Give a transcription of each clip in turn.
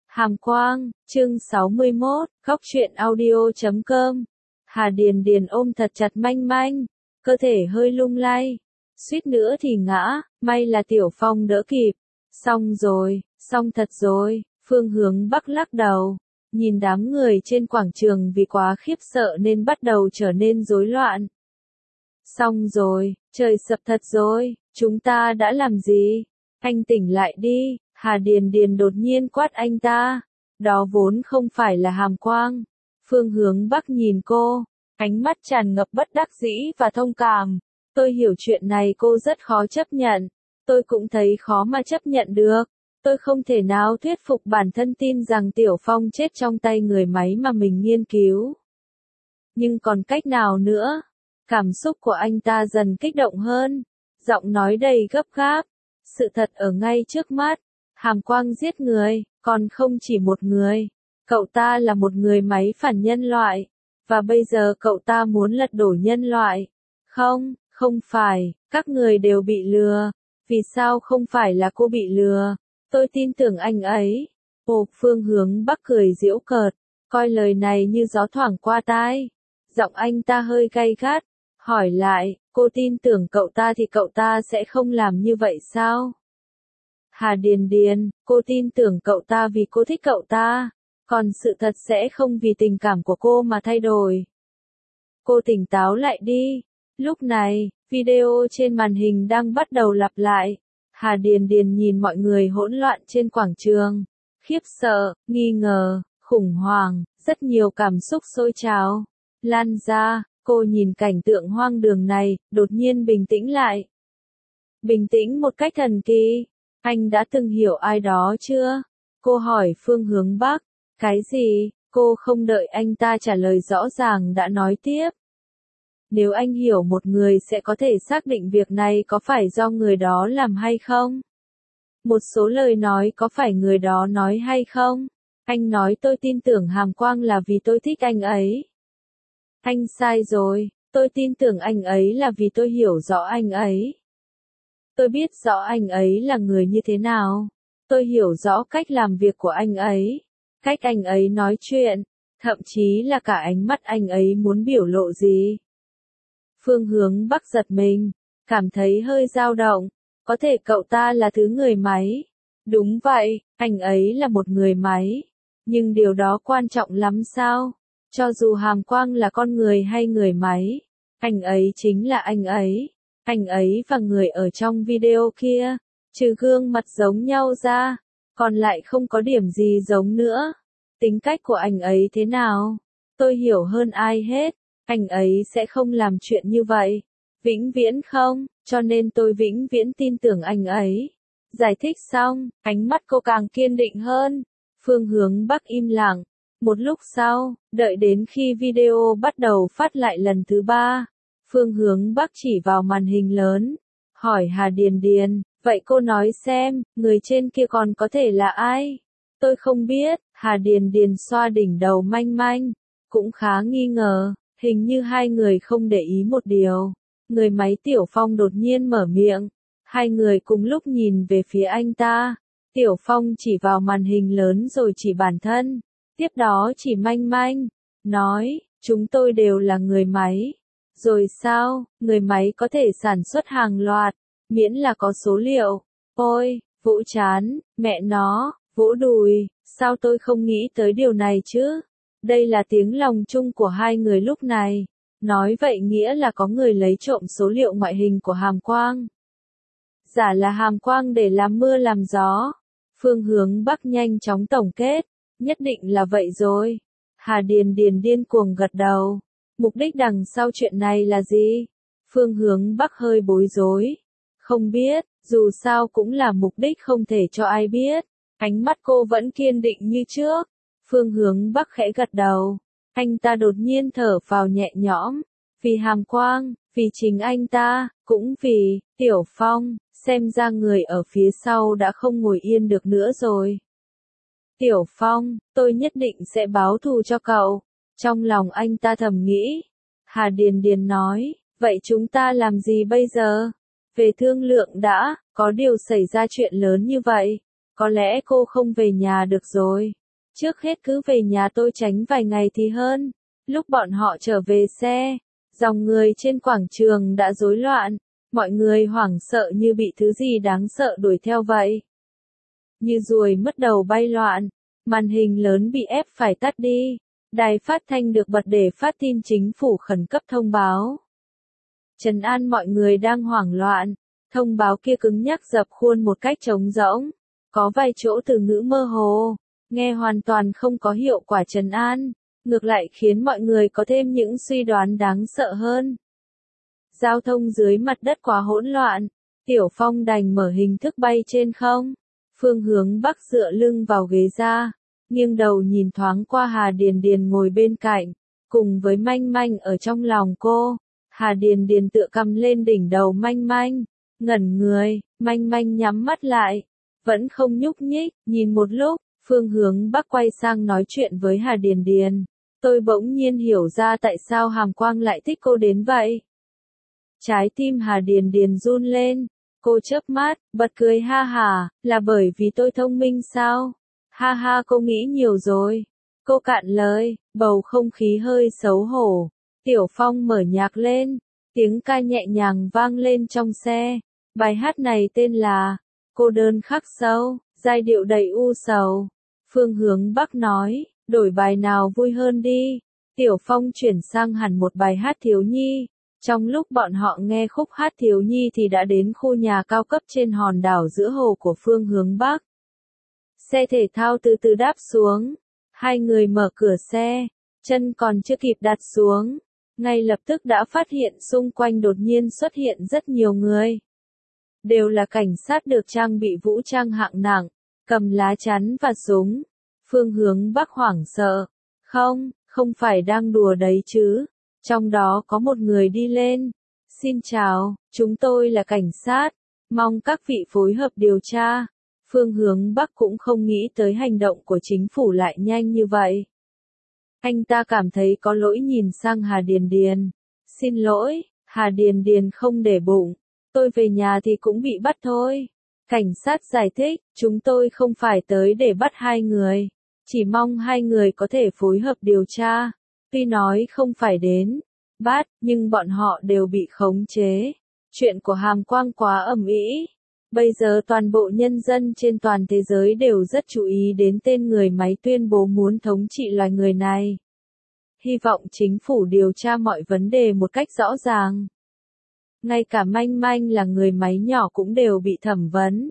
Hàm Quang, chương 61, khóc chuyện audio.com. Hà Điền Điền ôm thật chặt Manh Manh, cơ thể hơi lung lay, suýt nữa thì ngã, may là Tiểu Phong đỡ kịp. Xong rồi, xong thật rồi, Phương Hướng Bắc lắc đầu, nhìn đám người trên quảng trường vì quá khiếp sợ nên bắt đầu trở nên rối loạn. Xong rồi, trời sập thật rồi, chúng ta đã làm gì? Anh tỉnh lại đi. Hà Điền Điền đột nhiên quát anh ta. Đó vốn không phải là Hàm Quang. Phương Hướng Bắc nhìn cô, ánh mắt tràn ngập bất đắc dĩ và thông cảm. Tôi hiểu chuyện này cô rất khó chấp nhận. Tôi cũng thấy khó mà chấp nhận được. Tôi không thể nào thuyết phục bản thân tin rằng Tiểu Phong chết trong tay người máy mà mình nghiên cứu. Nhưng còn cách nào nữa? Cảm xúc của anh ta dần kích động hơn. Giọng nói đầy gấp gáp. Sự thật ở ngay trước mắt. Hàm Quang giết người, còn không chỉ một người. Cậu ta là một người máy phản nhân loại. Và bây giờ cậu ta muốn lật đổ nhân loại. Không, không phải, các người đều bị lừa. Vì sao không phải là cô bị lừa? Tôi tin tưởng anh ấy. Ồ, Phương Hướng Bắc cười giễu cợt, coi lời này như gió thoảng qua tai. Giọng anh ta hơi gay gắt, hỏi lại, cô tin tưởng cậu ta thì cậu ta sẽ không làm như vậy sao? Hà Điền Điền, cô tin tưởng cậu ta vì cô thích cậu ta, còn sự thật sẽ không vì tình cảm của cô mà thay đổi. Cô tỉnh táo lại đi. Lúc này, video trên màn hình đang bắt đầu lặp lại. Hà Điền Điền nhìn mọi người hỗn loạn trên quảng trường. Khiếp sợ, nghi ngờ, khủng hoảng, rất nhiều cảm xúc sôi trào. Lan ra, cô nhìn cảnh tượng hoang đường này, đột nhiên bình tĩnh lại. Bình tĩnh một cách thần kỳ. Anh đã từng hiểu ai đó chưa? Cô hỏi Phương Hướng Bắc. Cái gì? Cô không đợi anh ta trả lời rõ ràng đã nói tiếp. Nếu anh hiểu một người sẽ có thể xác định việc này có phải do người đó làm hay không? Một số lời nói có phải người đó nói hay không? Anh nói tôi tin tưởng Hàm Quang là vì tôi thích anh ấy. Anh sai rồi, tôi tin tưởng anh ấy là vì tôi hiểu rõ anh ấy. Tôi biết rõ anh ấy là người như thế nào. Tôi hiểu rõ cách làm việc của anh ấy, cách anh ấy nói chuyện, thậm chí là cả ánh mắt anh ấy muốn biểu lộ gì. Phương Hướng Bắc giật mình, cảm thấy hơi dao động. Có thể cậu ta là thứ người máy. Đúng vậy, anh ấy là một người máy. Nhưng điều đó quan trọng lắm sao? Cho dù Hàm Quang là con người hay người máy, anh ấy chính là anh ấy. Anh ấy và người ở trong video kia, trừ gương mặt giống nhau ra, còn lại không có điểm gì giống nữa. Tính cách của anh ấy thế nào? Tôi hiểu hơn ai hết. Anh ấy sẽ không làm chuyện như vậy. Vĩnh viễn không, cho nên tôi vĩnh viễn tin tưởng anh ấy. Giải thích xong, ánh mắt cô càng kiên định hơn. Phương Hướng Bắc im lặng. Một lúc sau, đợi đến khi video bắt đầu phát lại lần thứ 3, Phương Hướng Bắc chỉ vào màn hình lớn, hỏi Hà Điền Điền, vậy cô nói xem, người trên kia còn có thể là ai? Tôi không biết. Hà Điền Điền xoa đỉnh đầu Manh Manh, cũng khá nghi ngờ, hình như hai người không để ý một điều. Người máy Tiểu Phong đột nhiên mở miệng, hai người cùng lúc nhìn về phía anh ta. Tiểu Phong chỉ vào màn hình lớn rồi chỉ bản thân, tiếp đó chỉ Manh Manh, nói, chúng tôi đều là người máy. Rồi sao, người máy có thể sản xuất hàng loạt, miễn là có số liệu. Ôi, vỗ chán, mẹ nó, vỗ đùi, sao tôi không nghĩ tới điều này chứ? Đây là tiếng lòng chung của hai người lúc này. Nói vậy nghĩa là có người lấy trộm số liệu ngoại hình của Hàm Quang. Giả là Hàm Quang để làm mưa làm gió. Phương Hướng Bắc nhanh chóng tổng kết. Nhất định là vậy rồi. Hà Điền Điền điên cuồng gật đầu. Mục đích đằng sau chuyện này là gì? Phương Hướng Bắc hơi bối rối. Không biết, dù sao cũng là mục đích không thể cho ai biết. Ánh mắt cô vẫn kiên định như trước. Phương Hướng Bắc khẽ gật đầu. Anh ta đột nhiên thở phào nhẹ nhõm. Vì Hàm Quang, vì chính anh ta, cũng vì Tiểu Phong, xem ra người ở phía sau đã không ngồi yên được nữa rồi. Tiểu Phong, tôi nhất định sẽ báo thù cho cậu. Trong lòng anh ta thầm nghĩ. Hà Điền Điền nói, vậy chúng ta làm gì bây giờ? Về thương lượng đã, có điều xảy ra chuyện lớn như vậy. Có lẽ cô không về nhà được rồi. Trước hết cứ về nhà tôi tránh vài ngày thì hơn. Lúc bọn họ trở về xe, dòng người trên quảng trường đã rối loạn, mọi người hoảng sợ như bị thứ gì đáng sợ đuổi theo vậy. Như ruồi mất đầu bay loạn, màn hình lớn bị ép phải tắt đi, đài phát thanh được bật để phát tin chính phủ khẩn cấp thông báo. Trấn an mọi người đang hoảng loạn, thông báo kia cứng nhắc dập khuôn một cách trống rỗng, có vài chỗ từ ngữ mơ hồ, nghe hoàn toàn không có hiệu quả trấn an, ngược lại khiến mọi người có thêm những suy đoán đáng sợ hơn. Giao thông dưới mặt đất quá hỗn loạn, Tiểu Phong đành mở hình thức bay trên không. Phương Hướng Bắc dựa lưng vào ghế ra, nghiêng đầu nhìn thoáng qua Hà Điền Điền ngồi bên cạnh, cùng với Manh Manh ở trong lòng cô. Hà Điền Điền tựa cầm lên đỉnh đầu Manh Manh, ngẩn người, Manh Manh nhắm mắt lại, vẫn không nhúc nhích, nhìn một lúc, Phương Hướng Bắc quay sang nói chuyện với Hà Điền Điền. Tôi bỗng nhiên hiểu ra tại sao Hàm Quang lại thích cô đến vậy. Trái tim Hà Điền Điền run lên, cô chớp mắt, bật cười ha hả, là bởi vì tôi thông minh sao? Ha ha, cô nghĩ nhiều rồi. Cô cạn lời, bầu không khí hơi xấu hổ. Tiểu Phong mở nhạc lên, tiếng ca nhẹ nhàng vang lên trong xe. Bài hát này tên là Cô đơn khắc sâu, giai điệu đầy u sầu. Phương Hướng Bắc nói, đổi bài nào vui hơn đi. Tiểu Phong chuyển sang hẳn một bài hát thiếu nhi. Trong lúc bọn họ nghe khúc hát thiếu nhi thì đã đến khu nhà cao cấp trên hòn đảo giữa hồ của Phương Hướng Bắc. Xe thể thao từ từ đáp xuống. Hai người mở cửa xe, chân còn chưa kịp đặt xuống. Ngay lập tức đã phát hiện xung quanh đột nhiên xuất hiện rất nhiều người. Đều là cảnh sát được trang bị vũ trang hạng nặng, cầm lá chắn và súng. Phương Hướng Bắc hoảng sợ. Không phải đang đùa đấy chứ. Trong đó có một người đi lên. Xin chào, chúng tôi là cảnh sát. Mong các vị phối hợp điều tra. Phương Hướng Bắc cũng không nghĩ tới hành động của chính phủ lại nhanh như vậy. Anh ta cảm thấy có lỗi nhìn sang Hà Điền Điền. Xin lỗi, Hà Điền Điền không để bụng. Tôi về nhà thì cũng bị bắt thôi. Cảnh sát giải thích, chúng tôi không phải tới để bắt hai người. Chỉ mong hai người có thể phối hợp điều tra. Tuy nói không phải đến bắt, nhưng bọn họ đều bị khống chế. Chuyện của Hàm Quang quá ầm ĩ. Bây giờ toàn bộ nhân dân trên toàn thế giới đều rất chú ý đến tên người máy tuyên bố muốn thống trị loài người này. Hy vọng chính phủ điều tra mọi vấn đề một cách rõ ràng. Ngay cả Manh Manh là người máy nhỏ cũng đều bị thẩm vấn.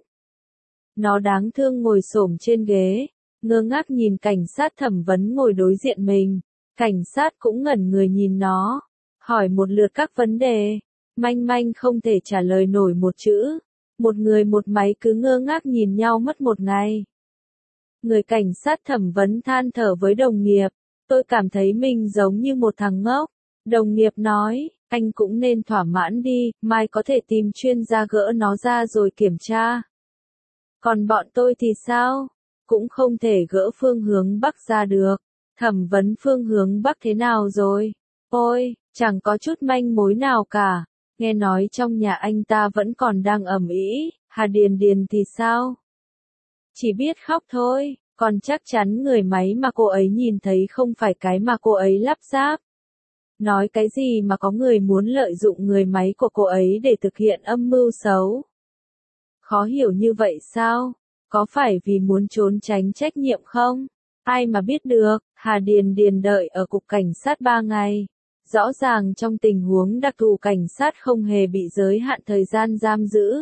Nó đáng thương ngồi xổm trên ghế, ngơ ngác nhìn cảnh sát thẩm vấn ngồi đối diện mình. Cảnh sát cũng ngẩn người nhìn nó, hỏi một lượt các vấn đề. Manh Manh không thể trả lời nổi một chữ. Một người một máy cứ ngơ ngác nhìn nhau mất một ngày. Người cảnh sát thẩm vấn than thở với đồng nghiệp. Tôi cảm thấy mình giống như một thằng ngốc. Đồng nghiệp nói, anh cũng nên thỏa mãn đi, mai có thể tìm chuyên gia gỡ nó ra rồi kiểm tra. Còn bọn tôi thì sao? Cũng không thể gỡ Phương Hướng Bắc ra được. Thẩm vấn Phương Hướng Bắc thế nào rồi? Ôi, chẳng có chút manh mối nào cả. Nghe nói trong nhà anh ta vẫn còn đang ầm ĩ. Hà Điền Điền thì sao? Chỉ biết khóc thôi, còn chắc chắn người máy mà cô ấy nhìn thấy không phải cái mà cô ấy lắp ráp. Nói cái gì mà có người muốn lợi dụng người máy của cô ấy để thực hiện âm mưu xấu? Khó hiểu như vậy sao? Có phải vì muốn trốn tránh trách nhiệm không? Ai mà biết được. Hà Điền Điền đợi ở cục cảnh sát 3 ngày. Rõ ràng trong tình huống đặc thù cảnh sát không hề bị giới hạn thời gian giam giữ.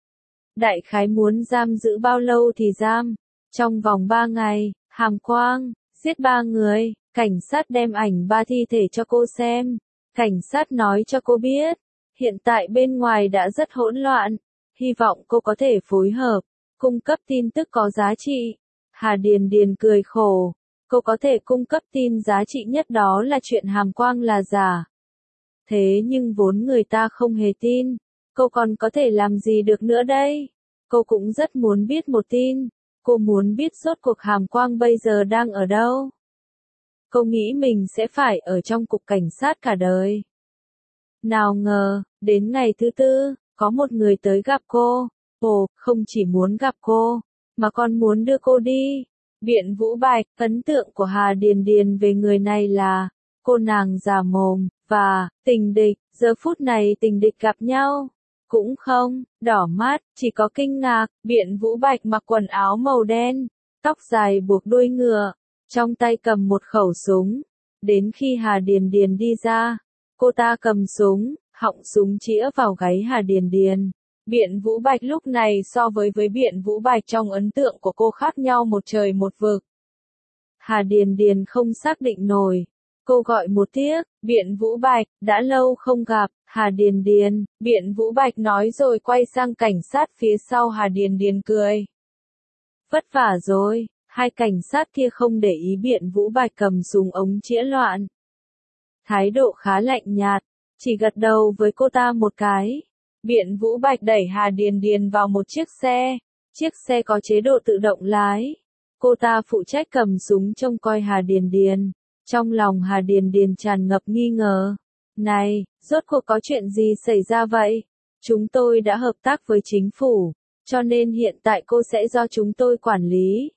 Đại khái muốn giam giữ bao lâu thì giam. Trong vòng 3 ngày, Hàm Quang, giết 3 người, cảnh sát đem ảnh 3 thi thể cho cô xem. Cảnh sát nói cho cô biết, hiện tại bên ngoài đã rất hỗn loạn. Hy vọng cô có thể phối hợp, cung cấp tin tức có giá trị. Hà Điền Điền cười khổ. Cô có thể cung cấp tin giá trị nhất đó là chuyện Hàm Quang là giả. Thế nhưng vốn người ta không hề tin. Cô còn có thể làm gì được nữa đây? Cô cũng rất muốn biết một tin. Cô muốn biết rốt cuộc Hàm Quang bây giờ đang ở đâu. Cô nghĩ mình sẽ phải ở trong cục cảnh sát cả đời. Nào ngờ, đến ngày thứ 4, có một người tới gặp cô. Ồ, không chỉ muốn gặp cô, mà còn muốn đưa cô đi. Biện Vũ Bạch, ấn tượng của Hà Điền Điền về người này là, cô nàng già mồm, và, tình địch, giờ phút này tình địch gặp nhau. Cũng không, đỏ mắt, chỉ có kinh ngạc, Biện Vũ Bạch mặc quần áo màu đen, tóc dài buộc đuôi ngựa, trong tay cầm một khẩu súng. Đến khi Hà Điền Điền đi ra, cô ta cầm súng, họng súng chĩa vào gáy Hà Điền Điền. Biện Vũ Bạch lúc này so với Biện Vũ Bạch trong ấn tượng của cô khác nhau một trời một vực. Hà Điền Điền không xác định nổi. Cô gọi một tiếng, Biện Vũ Bạch, đã lâu không gặp, Hà Điền Điền, Biện Vũ Bạch nói rồi quay sang cảnh sát phía sau Hà Điền Điền cười. Vất vả rồi, hai cảnh sát kia không để ý Biện Vũ Bạch cầm súng ống chĩa loạn. Thái độ khá lạnh nhạt, chỉ gật đầu với cô ta một cái. Biện Vũ Bạch đẩy Hà Điền Điền vào một chiếc xe có chế độ tự động lái. Cô ta phụ trách cầm súng trông coi Hà Điền Điền. Trong lòng Hà Điền Điền tràn ngập nghi ngờ. Này, rốt cuộc có chuyện gì xảy ra vậy? Chúng tôi đã hợp tác với chính phủ, cho nên hiện tại cô sẽ do chúng tôi quản lý.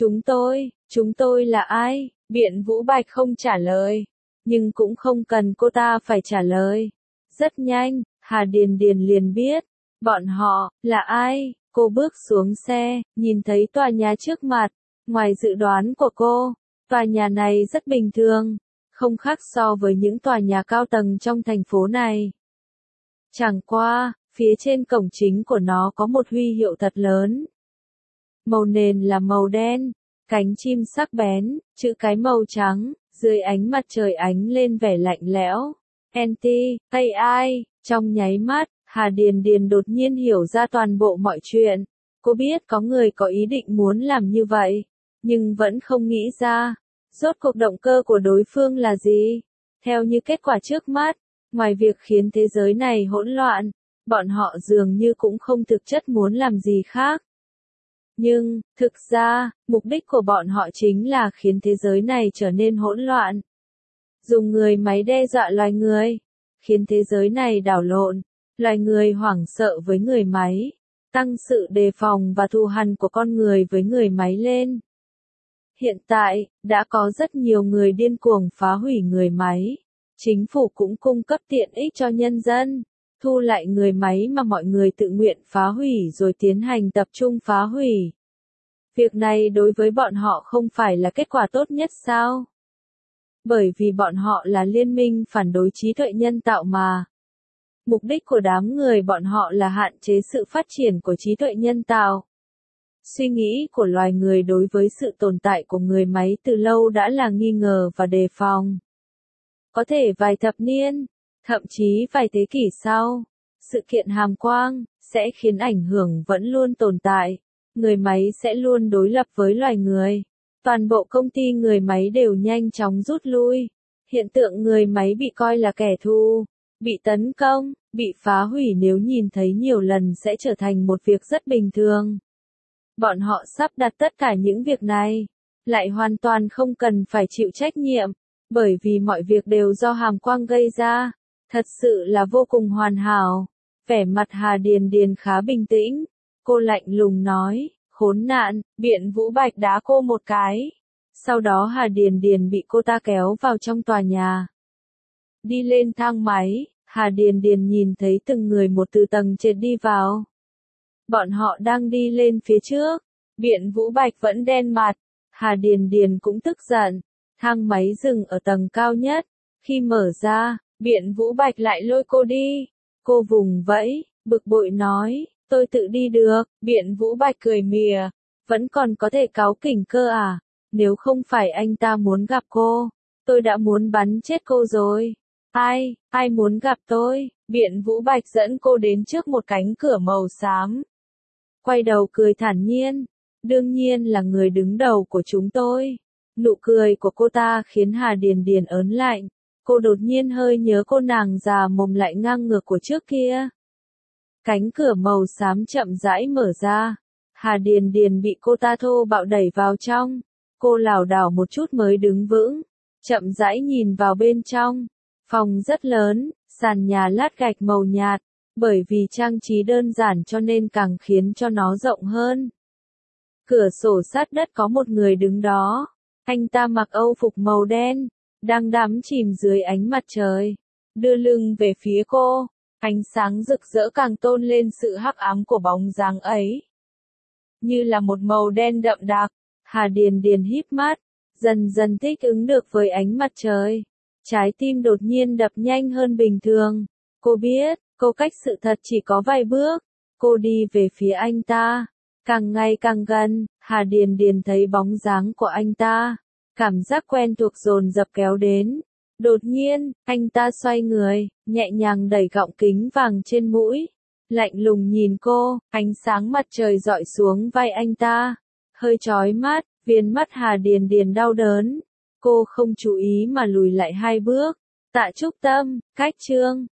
Chúng tôi là ai? Biện Vũ Bạch không trả lời, nhưng cũng không cần cô ta phải trả lời. Rất nhanh, Hà Điền Điền liền biết, bọn họ, là ai? Cô bước xuống xe, nhìn thấy tòa nhà trước mặt. Ngoài dự đoán của cô, tòa nhà này rất bình thường, không khác so với những tòa nhà cao tầng trong thành phố này. Chẳng qua, phía trên cổng chính của nó có một huy hiệu thật lớn. Màu nền là màu đen, cánh chim sắc bén, chữ cái màu trắng, dưới ánh mặt trời ánh lên vẻ lạnh lẽo. Anti-AI, trong nháy mắt, Hà Điền Điền đột nhiên hiểu ra toàn bộ mọi chuyện. Cô biết có người có ý định muốn làm như vậy, nhưng vẫn không nghĩ ra, rốt cuộc động cơ của đối phương là gì. Theo như kết quả trước mắt, ngoài việc khiến thế giới này hỗn loạn, bọn họ dường như cũng không thực chất muốn làm gì khác. Nhưng, thực ra, mục đích của bọn họ chính là khiến thế giới này trở nên hỗn loạn. Dùng người máy đe dọa loài người, khiến thế giới này đảo lộn, loài người hoảng sợ với người máy, tăng sự đề phòng và thù hằn của con người với người máy lên. Hiện tại, đã có rất nhiều người điên cuồng phá hủy người máy. Chính phủ cũng cung cấp tiện ích cho nhân dân, thu lại người máy mà mọi người tự nguyện phá hủy rồi tiến hành tập trung phá hủy. Việc này đối với bọn họ không phải là kết quả tốt nhất sao? Bởi vì bọn họ là liên minh phản đối trí tuệ nhân tạo mà. Mục đích của đám người bọn họ là hạn chế sự phát triển của trí tuệ nhân tạo. Suy nghĩ của loài người đối với sự tồn tại của người máy từ lâu đã là nghi ngờ và đề phòng. Có thể vài thập niên, thậm chí vài thế kỷ sau, sự kiện hàm quang sẽ khiến ảnh hưởng vẫn luôn tồn tại. Người máy sẽ luôn đối lập với loài người. Toàn bộ công ty người máy đều nhanh chóng rút lui. Hiện tượng người máy bị coi là kẻ thù, bị tấn công, bị phá hủy nếu nhìn thấy nhiều lần sẽ trở thành một việc rất bình thường. Bọn họ sắp đặt tất cả những việc này, lại hoàn toàn không cần phải chịu trách nhiệm, bởi vì mọi việc đều do hàm quang gây ra. Thật sự là vô cùng hoàn hảo. Vẻ mặt Hà Điền Điền khá bình tĩnh. Cô lạnh lùng nói, khốn nạn, Biện Vũ Bạch đá cô một cái. Sau đó Hà Điền Điền bị cô ta kéo vào trong tòa nhà. Đi lên thang máy, Hà Điền Điền nhìn thấy từng người một từ tầng trệt đi vào. Bọn họ đang đi lên phía trước. Biện Vũ Bạch vẫn đen mặt. Hà Điền Điền cũng tức giận. Thang máy dừng ở tầng cao nhất. Khi mở ra, Biện Vũ Bạch lại lôi cô đi. Cô vùng vẫy, bực bội nói, tôi tự đi được. Biện Vũ Bạch cười mỉa, vẫn còn có thể cáu kỉnh cơ à? Nếu không phải anh ta muốn gặp cô, tôi đã muốn bắn chết cô rồi. Ai muốn gặp tôi? Biện Vũ Bạch dẫn cô đến trước một cánh cửa màu xám. Quay đầu cười thản nhiên, đương nhiên là người đứng đầu của chúng tôi. Nụ cười của cô ta khiến Hà Điền Điền ớn lạnh. Cô đột nhiên hơi nhớ cô nàng già mồm lại ngang ngược của trước kia. Cánh cửa màu xám chậm rãi mở ra. Hà Điền Điền bị cô ta thô bạo đẩy vào trong. Cô lảo đảo một chút mới đứng vững. Chậm rãi nhìn vào bên trong. Phòng rất lớn, sàn nhà lát gạch màu nhạt. Bởi vì trang trí đơn giản cho nên càng khiến cho nó rộng hơn. Cửa sổ sát đất có một người đứng đó. Anh ta mặc âu phục màu đen, đang đắm chìm dưới ánh mặt trời, đưa lưng về phía cô. Ánh sáng rực rỡ càng tôn lên sự hắc ám của bóng dáng ấy. Như là một màu đen đậm đặc, Hà Điền Điền híp mắt, dần dần thích ứng được với ánh mặt trời. Trái tim đột nhiên đập nhanh hơn bình thường. Cô biết, cô cách sự thật chỉ có vài bước. Cô đi về phía anh ta. Càng ngày càng gần, Hà Điền Điền thấy bóng dáng của anh ta. Cảm giác quen thuộc dồn dập kéo đến. Đột nhiên, anh ta xoay người, nhẹ nhàng đẩy gọng kính vàng trên mũi. Lạnh lùng nhìn cô, ánh sáng mặt trời dọi xuống vai anh ta. Hơi chói mắt, viền mắt Hà Điền Điền đau đớn. Cô không chú ý mà lùi lại 2 bước. Tạ Trúc Tâm, cách chương.